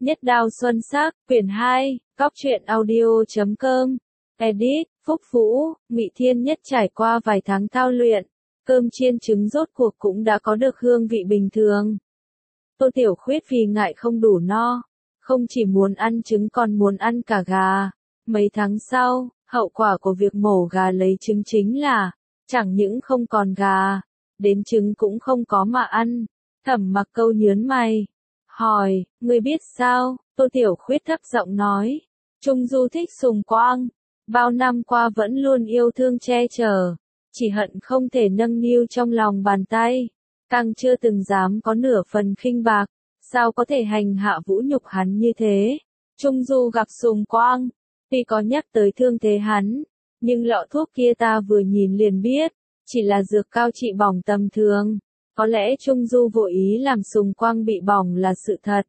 Nhất đao xuân sắc, quyển 2, Cóc truyện audio.com, edit, Phúc Vũ, Ngụy Thiên Nhất trải qua vài tháng thao luyện, cơm chiên trứng rốt cuộc cũng đã có được hương vị bình thường. Tô Tiểu Khuyết vì ngại không đủ no, không chỉ muốn ăn trứng còn muốn ăn cả gà. Mấy tháng sau, hậu quả của việc mổ gà lấy trứng chính là, chẳng những không còn gà, đến trứng cũng không có mà ăn. Thẩm Mặc Câu nhớn mày, hỏi, ngươi biết sao? Tô Tiểu Khuyết thấp giọng nói, Trung Du thích Sùng Quang, bao năm qua vẫn luôn yêu thương che chở, chỉ hận không thể nâng niu trong lòng bàn tay, càng chưa từng dám có nửa phần khinh bạc, sao có thể hành hạ vũ nhục hắn như thế? Trung Du gặp Sùng Quang, tuy có nhắc tới thương thế hắn, nhưng lọ thuốc kia ta vừa nhìn liền biết, chỉ là dược cao trị bỏng tầm thường. Có lẽ Trung Du vô ý làm Sùng Quang bị bỏng là sự thật.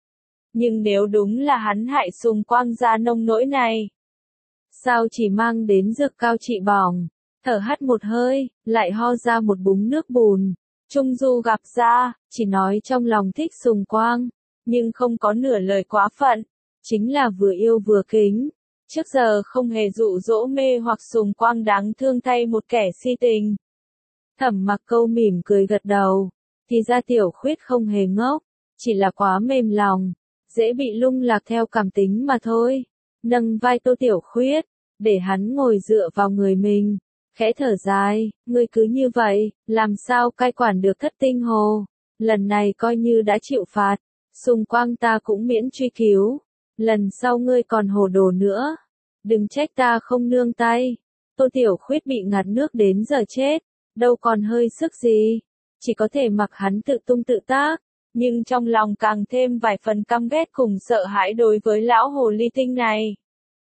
Nhưng nếu đúng là hắn hại Sùng Quang ra nông nỗi này, sao chỉ mang đến dược cao trị bỏng? Thở hắt một hơi, lại ho ra một búng nước bùn. Trung Du gặp ra, chỉ nói trong lòng thích Sùng Quang, nhưng không có nửa lời quá phận, chính là vừa yêu vừa kính. Trước giờ không hề dụ dỗ mê hoặc Sùng Quang đáng thương thay một kẻ si tình. Thẩm Mặc Câu mỉm cười gật đầu, thì ra Tiểu Khuyết không hề ngốc, chỉ là quá mềm lòng, dễ bị lung lạc theo cảm tính mà thôi. Nâng vai Tô Tiểu Khuyết, để hắn ngồi dựa vào người mình, khẽ thở dài, ngươi cứ như vậy, làm sao cai quản được Thất Tinh Hồ, lần này coi như đã chịu phạt, Sùng Quang ta cũng miễn truy cứu, lần sau ngươi còn hồ đồ nữa, đừng trách ta không nương tay. Tô Tiểu Khuyết bị ngạt nước đến giờ chết, đâu còn hơi sức gì, chỉ có thể mặc hắn tự tung tự tác, nhưng trong lòng càng thêm vài phần căm ghét cùng sợ hãi đối với lão hồ ly tinh này.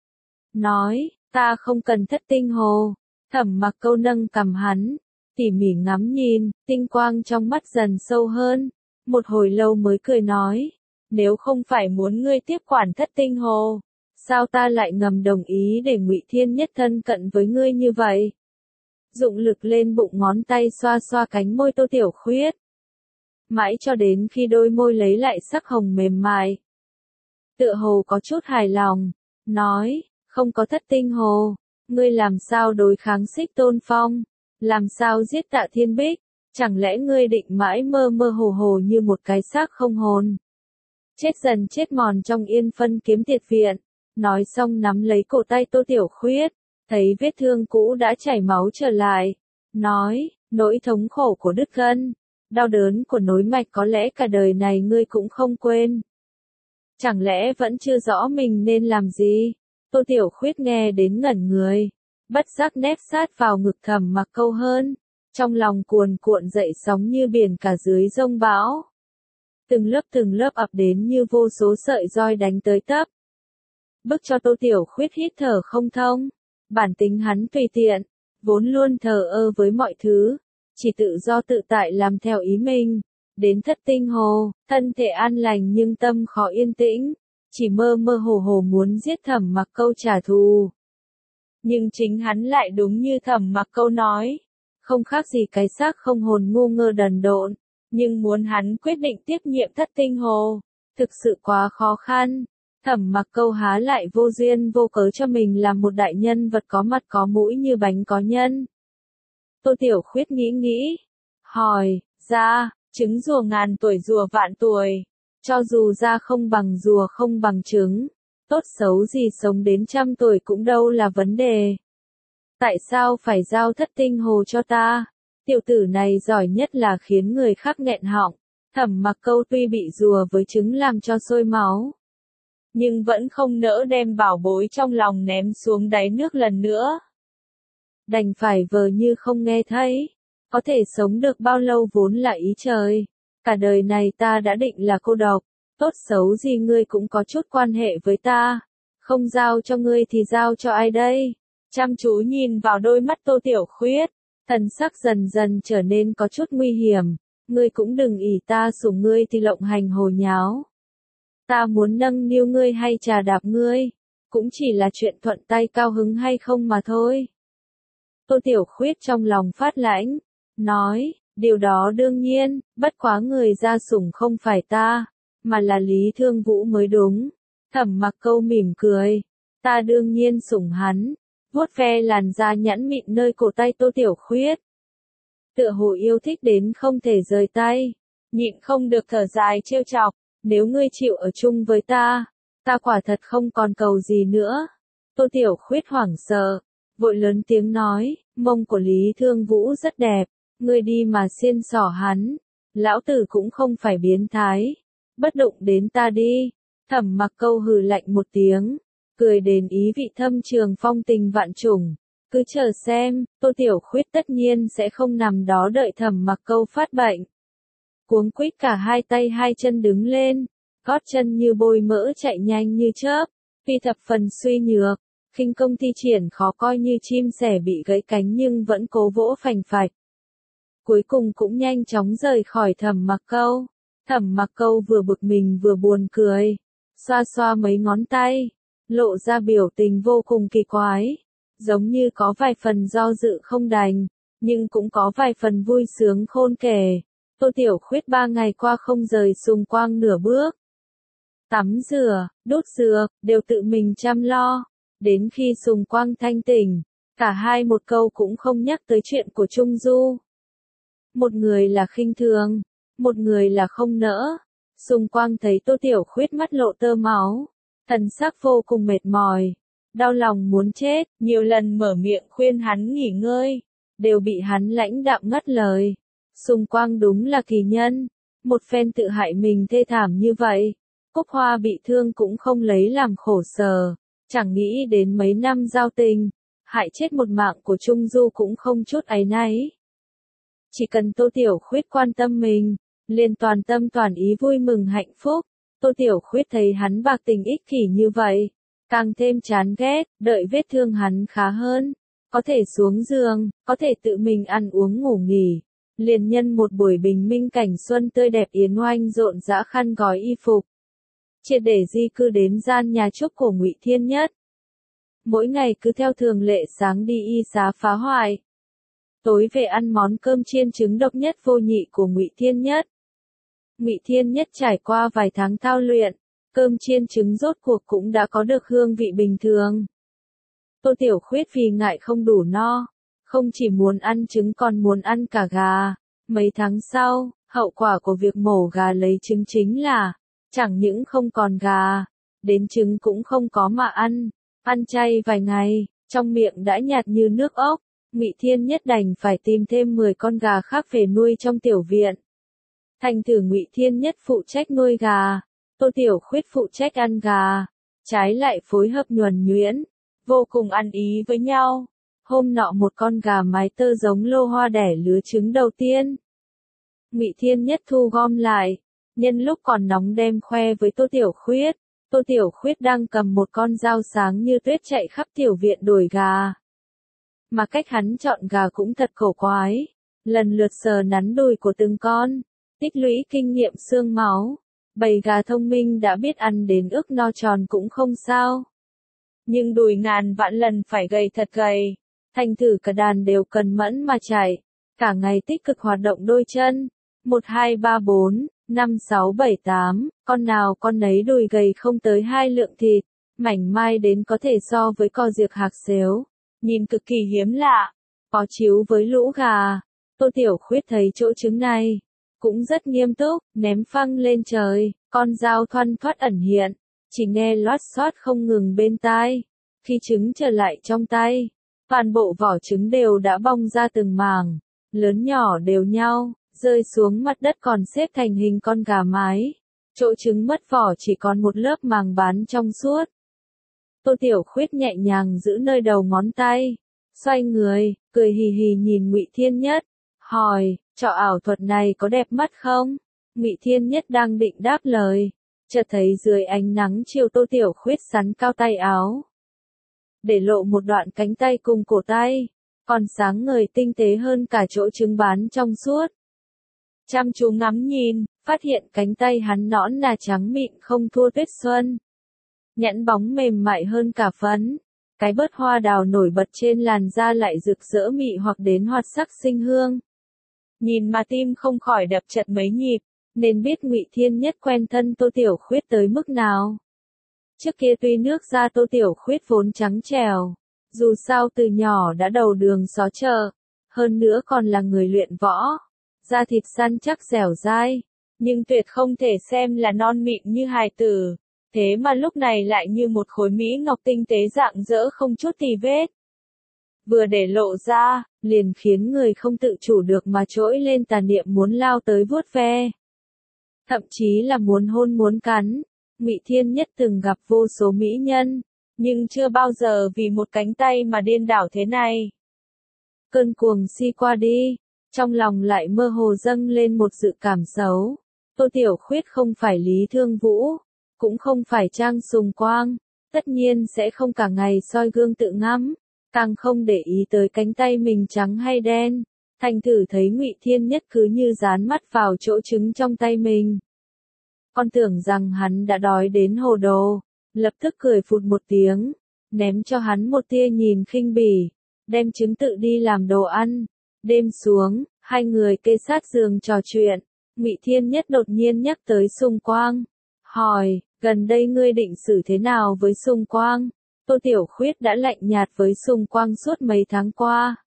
Nói, ta không cần Thất Tinh Hồ. Thẩm Mặc Câu nâng cằm hắn, tỉ mỉ ngắm nhìn, tinh quang trong mắt dần sâu hơn, một hồi lâu mới cười nói, nếu không phải muốn ngươi tiếp quản Thất Tinh Hồ, sao ta lại ngầm đồng ý để Ngụy Thiên Nhất thân cận với ngươi như vậy? Dụng lực lên bụng ngón tay xoa xoa cánh môi Tô Tiểu Khuyết, mãi cho đến khi đôi môi lấy lại sắc hồng mềm mại. Tựa hồ có chút hài lòng, nói, không có Thất Tinh Hồ, ngươi làm sao đối kháng Xích Tôn Phong, làm sao giết Tạ Thiên Bích, chẳng lẽ ngươi định mãi mơ mơ hồ hồ như một cái xác không hồn, chết dần chết mòn trong yên phân kiếm tiệt viện. Nói xong nắm lấy cổ tay Tô Tiểu Khuyết, thấy vết thương cũ đã chảy máu trở lại, nói, nỗi thống khổ của đứt gân, đau đớn của nối mạch có lẽ cả đời này ngươi cũng không quên. Chẳng lẽ vẫn chưa rõ mình nên làm gì? Tô Tiểu Khuyết nghe đến ngẩn người, bất giác nép sát vào ngực Thẩm Mặc Câu hơn, trong lòng cuồn cuộn dậy sóng như biển cả dưới giông bão. Từng lớp ập đến như vô số sợi roi đánh tới tấp, bức cho Tô Tiểu Khuyết hít thở không thông. Bản tính hắn tùy tiện, vốn luôn thờ ơ với mọi thứ, chỉ tự do tự tại làm theo ý mình. Đến Thất Tinh Hồ, thân thể an lành nhưng tâm khó yên tĩnh, chỉ mơ mơ hồ hồ muốn giết Thẩm Mặc Câu trả thù. Nhưng chính hắn lại đúng như Thẩm Mặc Câu nói, không khác gì cái xác không hồn ngu ngơ đần độn, nhưng muốn hắn quyết định tiếp nhiệm Thất Tinh Hồ, thực sự quá khó khăn. Thẩm Mặc Câu há lại vô duyên vô cớ cho mình làm một đại nhân vật có mặt có mũi như bánh có nhân. Tô Tiểu Khuyết nghĩ, hỏi, ra, trứng rùa ngàn tuổi rùa vạn tuổi, cho dù da không bằng rùa không bằng trứng, tốt xấu gì sống đến 100 tuổi cũng đâu là vấn đề. Tại sao phải giao Thất Tinh Hồ cho ta? Tiểu tử này giỏi nhất là khiến người khác nghẹn họng. Thẩm Mặc Câu tuy bị rùa với trứng làm cho sôi máu, nhưng vẫn không nỡ đem bảo bối trong lòng ném xuống đáy nước lần nữa. Đành phải vờ như không nghe thấy, có thể sống được bao lâu vốn là ý trời, cả đời này ta đã định là cô độc, tốt xấu gì ngươi cũng có chút quan hệ với ta, không giao cho ngươi thì giao cho ai đây? Chăm chú nhìn vào đôi mắt Tô Tiểu Khuyết, thần sắc dần dần trở nên có chút nguy hiểm, ngươi cũng đừng ỷ ta sủng ngươi thì lộng hành hồ nháo. Ta muốn nâng niu ngươi hay trà đạp ngươi, cũng chỉ là chuyện thuận tay cao hứng hay không mà thôi. Tô Tiểu Khuyết trong lòng phát lãnh, nói, điều đó đương nhiên, bất quá người ra sủng không phải ta, mà là Lý Thương Vũ mới đúng. Thẩm Mặc Câu mỉm cười, ta đương nhiên sủng hắn, vuốt ve làn da nhẵn mịn nơi cổ tay Tô Tiểu Khuyết. Tựa hồ yêu thích đến không thể rời tay, nhịn không được thở dài trêu chọc, nếu ngươi chịu ở chung với ta quả thật không còn cầu gì nữa. Tô Tiểu Khuyết hoảng sợ, vội lớn tiếng nói, mông của Lý Thương Vũ rất đẹp, ngươi đi mà xiên xỏ hắn, lão tử cũng không phải biến thái, bất động đến ta đi. Thẩm Mặc Câu hừ lạnh một tiếng, cười đến ý vị thâm trường phong tình vạn trùng, cứ chờ xem, Tô Tiểu Khuyết tất nhiên sẽ không nằm đó đợi Thẩm Mặc Câu phát bệnh. Cuống quýt cả hai tay hai chân đứng lên, gót chân như bôi mỡ chạy nhanh như chớp, tuy thập phần suy nhược, khinh công thi triển khó coi như chim sẻ bị gãy cánh nhưng vẫn cố vỗ phành phạch. Cuối cùng cũng nhanh chóng rời khỏi Thẩm Mặc Câu. Thẩm Mặc Câu vừa bực mình vừa buồn cười, xoa xoa mấy ngón tay, lộ ra biểu tình vô cùng kỳ quái, giống như có vài phần do dự không đành, nhưng cũng có vài phần vui sướng khôn kể. Tô Tiểu Khuyết 3 ngày qua không rời Sùng Quang nửa bước. Tắm rửa, đốt dược, đều tự mình chăm lo. Đến khi Sùng Quang thanh tỉnh, cả hai một câu cũng không nhắc tới chuyện của Trung Du. Một người là khinh thường, một người là không nỡ. Sùng Quang thấy Tô Tiểu Khuyết mắt lộ tơ máu, thần sắc vô cùng mệt mỏi, đau lòng muốn chết, nhiều lần mở miệng khuyên hắn nghỉ ngơi, đều bị hắn lãnh đạm ngắt lời. Sùng Quang đúng là kỳ nhân, một phen tự hại mình thê thảm như vậy, Cúc Hoa bị thương cũng không lấy làm khổ sở, chẳng nghĩ đến mấy năm giao tình, hại chết một mạng của Trung Du cũng không chút áy náy. Chỉ cần Tô Tiểu Khuyết quan tâm mình, liền toàn tâm toàn ý vui mừng hạnh phúc. Tô Tiểu Khuyết thấy hắn bạc tình ích kỷ như vậy, càng thêm chán ghét, đợi vết thương hắn khá hơn, có thể xuống giường, có thể tự mình ăn uống ngủ nghỉ, liền nhân một buổi bình minh cảnh xuân tươi đẹp yến oanh rộn rã khăn gói y phục, triệt để di cư đến gian nhà trúc của Ngụy Thiên Nhất. Mỗi ngày cứ theo thường lệ sáng đi y xá phá hoại, tối về ăn món cơm chiên trứng độc nhất vô nhị của Ngụy Thiên Nhất. Ngụy Thiên Nhất trải qua vài tháng thao luyện, cơm chiên trứng rốt cuộc cũng đã có được hương vị bình thường. Tô Tiểu Khuyết vì ngại không đủ no, không chỉ muốn ăn trứng còn muốn ăn cả gà. Mấy tháng sau, hậu quả của việc mổ gà lấy trứng chính là, chẳng những không còn gà, đến trứng cũng không có mà ăn. Ăn chay vài ngày, trong miệng đã nhạt như nước ốc, Ngụy Thiên Nhất đành phải tìm thêm 10 con gà khác về nuôi trong tiểu viện. Thành thử Ngụy Thiên Nhất phụ trách nuôi gà, Tô Tiểu Khuyết phụ trách ăn gà, trái lại phối hợp nhuần nhuyễn, vô cùng ăn ý với nhau. Hôm nọ một con gà mái tơ giống lô hoa đẻ lứa trứng đầu tiên. Ngụy Thiên Nhất thu gom lại, nhân lúc còn nóng đem khoe với Tô Tiểu Khuyết. Tô Tiểu Khuyết đang cầm một con dao sáng như tuyết chạy khắp tiểu viện đuổi gà. Mà cách hắn chọn gà cũng thật cổ quái, lần lượt sờ nắn đùi của từng con, tích lũy kinh nghiệm xương máu. Bầy gà thông minh đã biết ăn đến ức no tròn cũng không sao. Nhưng đùi ngàn vạn lần phải gầy thật gầy, thành thử cả đàn đều cần mẫn mà chạy, cả ngày tích cực hoạt động đôi chân. 1 2 3 4 5 6 7 8, con nào con nấy đùi gầy không tới 2 lượng thịt, mảnh mai đến có thể so với cò diệc hạc xếu, nhìn cực kỳ hiếm lạ. Có chiếu với lũ gà, Tô Tiểu Khuyết thấy chỗ trứng này cũng rất nghiêm túc, ném phăng lên trời, con dao thoăn thoắt ẩn hiện, chỉ nghe loát xoát không ngừng bên tai. Khi trứng trở lại trong tay, toàn bộ vỏ trứng đều đã bong ra từng mảng, lớn nhỏ đều nhau, rơi xuống mặt đất còn xếp thành hình con gà mái. Chỗ trứng mất vỏ chỉ còn một lớp màng bán trong suốt. Tô Tiểu Khuyết nhẹ nhàng giữ nơi đầu ngón tay, xoay người, cười hì hì nhìn Ngụy Thiên Nhất, hỏi, trò ảo thuật này có đẹp mắt không? Ngụy Thiên Nhất đang định đáp lời, chợt thấy dưới ánh nắng chiều Tô Tiểu Khuyết sắn cao tay áo, để lộ một đoạn cánh tay cùng cổ tay, còn sáng ngời tinh tế hơn cả chỗ trứng bán trong suốt. Chăm chú ngắm nhìn, phát hiện cánh tay hắn nõn nà trắng mịn không thua tuyết xuân. Nhẵn bóng mềm mại hơn cả phấn, cái bớt hoa đào nổi bật trên làn da lại rực rỡ mị hoặc đến hoạt sắc sinh hương. Nhìn mà tim không khỏi đập chật mấy nhịp, nên biết Ngụy Thiên Nhất quen thân Tô Tiểu Khuyết tới mức nào. Trước kia tuy nước da Tô Tiểu Khuyết vốn trắng trẻo, dù sao từ nhỏ đã đầu đường xó chợ, hơn nữa còn là người luyện võ, da thịt săn chắc dẻo dai, nhưng tuyệt không thể xem là non mịn như hài tử, thế mà lúc này lại như một khối mỹ ngọc tinh tế rạng rỡ không chút tì vết. Vừa để lộ ra, liền khiến người không tự chủ được mà trỗi lên tà niệm muốn lao tới vuốt ve. Thậm chí là muốn hôn muốn cắn. Ngụy Thiên Nhất từng gặp vô số mỹ nhân, nhưng chưa bao giờ vì một cánh tay mà điên đảo thế này. Cơn cuồng si qua đi, trong lòng lại mơ hồ dâng lên một dự cảm xấu. Tô Tiểu Khuyết không phải Lý Thương Vũ, cũng không phải Trang Sùng Quang, tất nhiên sẽ không cả ngày soi gương tự ngắm, càng không để ý tới cánh tay mình trắng hay đen. Thành thử thấy Ngụy Thiên Nhất cứ như dán mắt vào chỗ trứng trong tay mình. Con tưởng rằng hắn đã đói đến hồ đồ, lập tức cười phụt một tiếng, ném cho hắn một tia nhìn khinh bỉ, đem trứng tự đi làm đồ ăn. Đêm xuống, hai người kê sát giường trò chuyện, Ngụy Thiên Nhất đột nhiên nhắc tới Sùng Quang, hỏi, gần đây ngươi định xử thế nào với Sùng Quang? Tô Tiểu Khuyết đã lạnh nhạt với Sùng Quang suốt mấy tháng qua.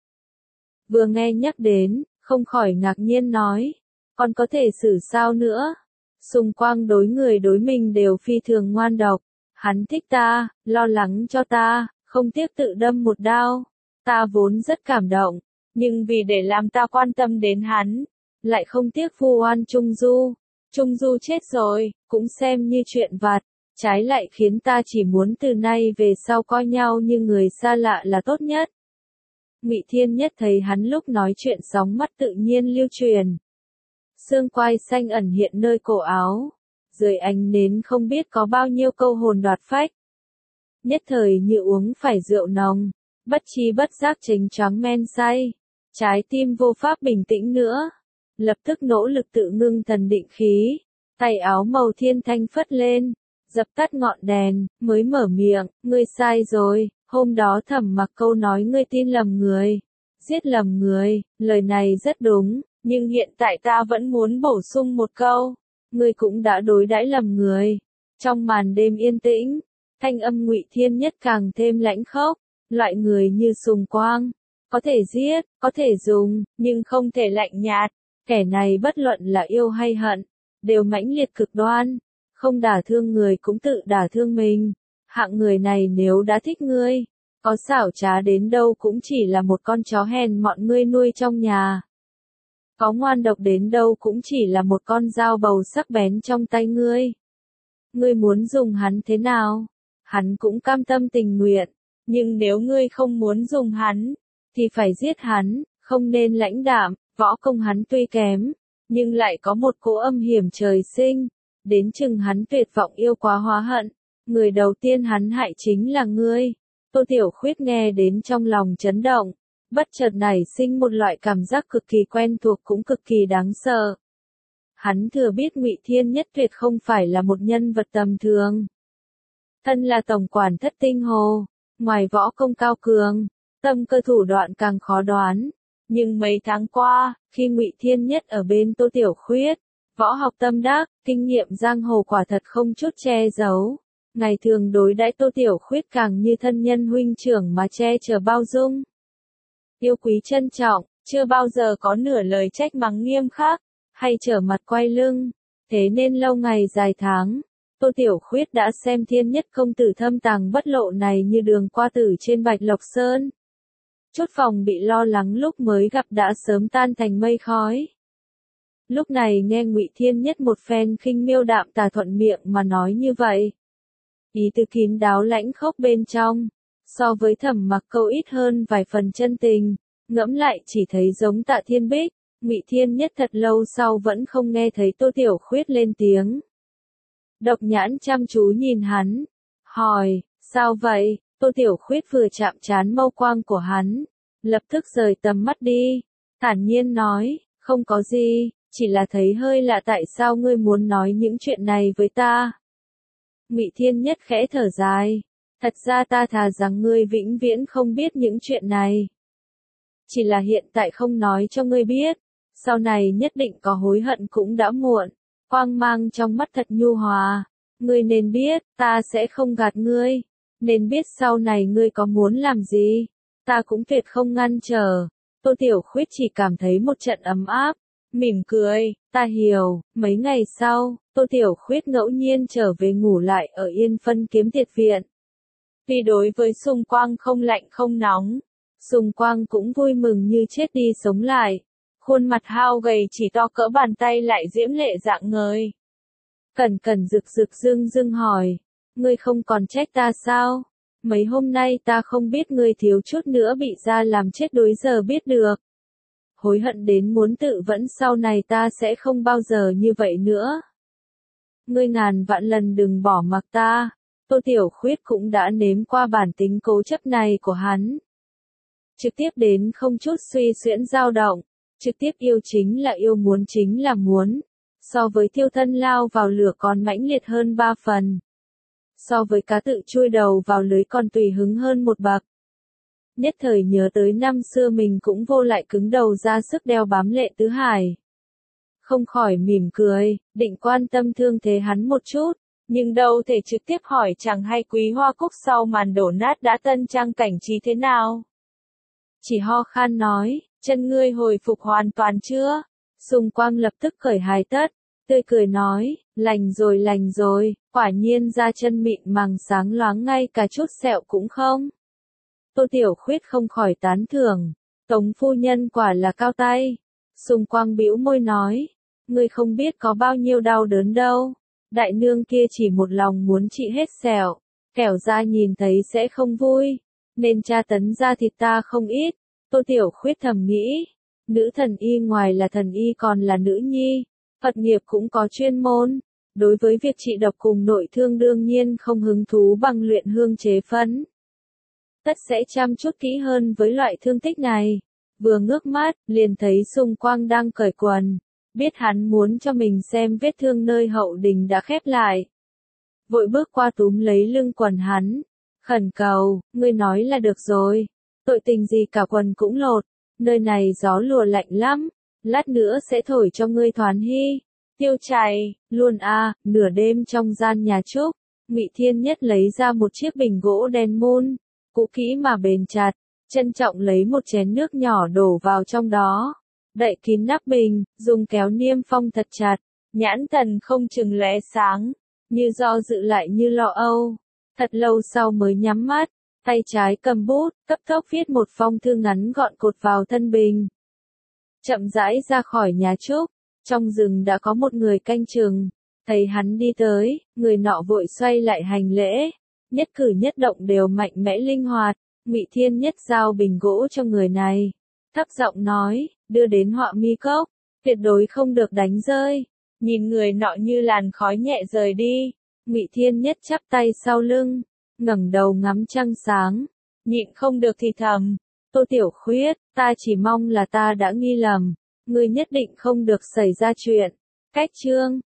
Vừa nghe nhắc đến, không khỏi ngạc nhiên nói, còn có thể xử sao nữa? Sùng Quang đối người đối mình đều phi thường ngoan độc, hắn thích ta, lo lắng cho ta, không tiếc tự đâm một đao. Ta vốn rất cảm động, nhưng vì để làm ta quan tâm đến hắn, lại không tiếc vu oan Trung Du. Trung Du chết rồi, cũng xem như chuyện vặt, trái lại khiến ta chỉ muốn từ nay về sau coi nhau như người xa lạ là tốt nhất. Ngụy Thiên Nhất thấy hắn lúc nói chuyện sóng mắt tự nhiên lưu truyền. Xương quai xanh ẩn hiện nơi cổ áo, dưới ánh nến không biết có bao nhiêu câu hồn đoạt phách. Nhất thời như uống phải rượu nồng, bất chi bất giác chênh choáng men say, trái tim vô pháp bình tĩnh nữa, lập tức nỗ lực tự ngưng thần định khí, tay áo màu thiên thanh phất lên, dập tắt ngọn đèn, mới mở miệng, ngươi sai rồi, hôm đó Thẩm Mặc câu nói ngươi tin lầm người, giết lầm người, lời này rất đúng, nhưng hiện tại ta vẫn muốn bổ sung một câu, ngươi cũng đã đối đãi lầm người. Trong màn đêm yên tĩnh, thanh âm Ngụy Thiên Nhất càng thêm lãnh khốc, loại người như Sùng Quang, có thể giết, có thể dùng, nhưng không thể lạnh nhạt, kẻ này bất luận là yêu hay hận, đều mãnh liệt cực đoan, không đả thương người cũng tự đả thương mình. Hạng người này nếu đã thích ngươi, có xảo trá đến đâu cũng chỉ là một con chó hèn mọn ngươi nuôi trong nhà. Có ngoan độc đến đâu cũng chỉ là một con dao bầu sắc bén trong tay ngươi. Ngươi muốn dùng hắn thế nào? Hắn cũng cam tâm tình nguyện, nhưng nếu ngươi không muốn dùng hắn, thì phải giết hắn, không nên lãnh đạm, võ công hắn tuy kém, nhưng lại có một cỗ âm hiểm trời sinh, đến chừng hắn tuyệt vọng yêu quá hóa hận, người đầu tiên hắn hại chính là ngươi. Tô Tiểu Khuyết nghe đến trong lòng chấn động, bất chợt nảy sinh một loại cảm giác cực kỳ quen thuộc cũng cực kỳ đáng sợ. Hắn thừa biết Ngụy Thiên Nhất tuyệt không phải là một nhân vật tầm thường. Thân là tổng quản Thất Tinh Hồ, ngoài võ công cao cường, tâm cơ thủ đoạn càng khó đoán. Nhưng mấy tháng qua, khi Ngụy Thiên Nhất ở bên Tô Tiểu Khuyết, võ học tâm đắc, kinh nghiệm giang hồ quả thật không chút che giấu. Ngày thường đối đãi Tô Tiểu Khuyết càng như thân nhân huynh trưởng mà che chở bao dung. Yêu quý trân trọng, chưa bao giờ có nửa lời trách mắng nghiêm khắc, hay trở mặt quay lưng. Thế nên lâu ngày dài tháng, Tô Tiểu Khuyết đã xem Thiên Nhất công tử thâm tàng bất lộ này như đường qua tử trên Bạch Lộc Sơn. Chút phòng bị lo lắng lúc mới gặp đã sớm tan thành mây khói. Lúc này nghe Ngụy Thiên Nhất một phen khinh miêu đạm tà thuận miệng mà nói như vậy. Ý tứ kín đáo lãnh khốc bên trong, so với Thẩm Mặc câu ít hơn vài phần chân tình, ngẫm lại chỉ thấy giống Tạ Thiên Bích. Ngụy Thiên Nhất thật lâu sau vẫn không nghe thấy Tô Tiểu Khuyết lên tiếng. Độc nhãn chăm chú nhìn hắn, hỏi, sao vậy? Tô Tiểu Khuyết vừa chạm trán mâu quang của hắn, lập tức rời tầm mắt đi, thản nhiên nói, không có gì, chỉ là thấy hơi lạ tại sao ngươi muốn nói những chuyện này với ta. Ngụy Thiên Nhất khẽ thở dài, thật ra ta thà rằng ngươi vĩnh viễn không biết những chuyện này. Chỉ là hiện tại không nói cho ngươi biết, sau này nhất định có hối hận cũng đã muộn. quang mang trong mắt thật nhu hòa. Ngươi nên biết, ta sẽ không gạt ngươi. Nên biết sau này ngươi có muốn làm gì, ta cũng tuyệt không ngăn trở. Tô Tiểu Khuyết chỉ cảm thấy một trận ấm áp, mỉm cười, ta hiểu. Mấy ngày sau, Tô Tiểu Khuyết ngẫu nhiên trở về ngủ lại ở Yên Phân Kiếm Tiệt Viện. Vì đối với Sùng Quang không lạnh không nóng, Sùng Quang cũng vui mừng như chết đi sống lại. Khuôn mặt hao gầy chỉ to cỡ bàn tay lại diễm lệ rạng ngời. Cẩn Cẩn rực rực rưng rưng hỏi, ngươi không còn trách ta sao? Mấy hôm nay ta không biết ngươi thiếu chút nữa bị gia làm chết đối giờ biết được. Hối hận đến muốn tự vẫn sau này ta sẽ không bao giờ như vậy nữa. Ngươi ngàn vạn lần đừng bỏ mặc ta. Tô Tiểu Khuyết cũng đã nếm qua bản tính cố chấp này của hắn. Trực tiếp đến không chút suy xuyễn dao động, trực tiếp yêu chính là yêu, muốn chính là muốn. So với thiêu thân lao vào lửa còn mãnh liệt hơn 3 phần. So với cá tự chui đầu vào lưới còn tùy hứng hơn một bậc. Nhất thời nhớ tới năm xưa mình cũng vô lại cứng đầu ra sức đeo bám Lệ Tứ Hải. Không khỏi mỉm cười, định quan tâm thương thế hắn một chút, nhưng đâu thể trực tiếp hỏi chẳng hay Quý Hoa Cúc sau màn đổ nát đã tân trang cảnh trí thế nào. Chỉ ho khan nói, chân ngươi hồi phục hoàn toàn chưa? Sùng Quang lập tức cởi hài tất, tươi cười nói, lành rồi, quả nhiên da chân mịn màng sáng loáng ngay cả chút sẹo cũng không. Tô Tiểu Khuyết không khỏi tán thưởng, Tống phu nhân quả là cao tay. Sùng Quang bĩu môi nói, ngươi không biết có bao nhiêu đau đớn đâu. Đại nương kia chỉ một lòng muốn trị hết sẹo, kẻo ra nhìn thấy sẽ không vui, nên tra tấn ra thịt ta không ít. Tô Tiểu Khuyết thầm nghĩ, nữ thần y ngoài là thần y còn là nữ nhi, Phật nghiệp cũng có chuyên môn. Đối với việc trị độc cùng nội thương đương nhiên không hứng thú bằng luyện hương chế phấn. Tất sẽ chăm chút kỹ hơn với loại thương tích này. Vừa ngước mắt, liền thấy Sùng Quang đang cởi quần. Biết hắn muốn cho mình xem vết thương nơi hậu đình đã khép lại. Vội bước qua túm lấy lưng quần hắn. Khẩn cầu, ngươi nói là được rồi. Tội tình gì cả quần cũng lột. Nơi này gió lùa lạnh lắm. Lát nữa sẽ thổi cho ngươi thoán hy. Tiêu chảy, luôn nửa đêm trong gian nhà trúc. Ngụy Thiên Nhất lấy ra một chiếc bình gỗ đen mun. Cũ kỹ mà bền chặt. Trân trọng lấy một chén nước nhỏ đổ vào trong đó. Đậy kín nắp bình, dùng kéo niêm phong thật chặt. Nhãn thần không chừng lóe sáng. Như do dự lại như lo âu. Thật lâu sau mới nhắm mắt. Tay trái cầm bút, cấp tốc viết một phong thư ngắn gọn cột vào thân bình. Chậm rãi ra khỏi nhà trúc. Trong rừng đã có một người canh chừng. Thấy hắn đi tới, người nọ vội xoay lại hành lễ. Nhất cử nhất động đều mạnh mẽ linh hoạt. Ngụy Thiên Nhất giao bình gỗ cho người này. Thấp giọng nói, đưa đến Họa Mi Cốc. Tuyệt đối không được đánh rơi. Nhìn người nọ như làn khói nhẹ rời đi. Ngụy Thiên Nhất chắp tay sau lưng. Ngẩng đầu ngắm trăng sáng. Nhịn không được thì thầm. Tô Tiểu Khuyết, ta chỉ mong là ta đã nghi lầm. Ngươi nhất định không được xảy ra chuyện. Cách chương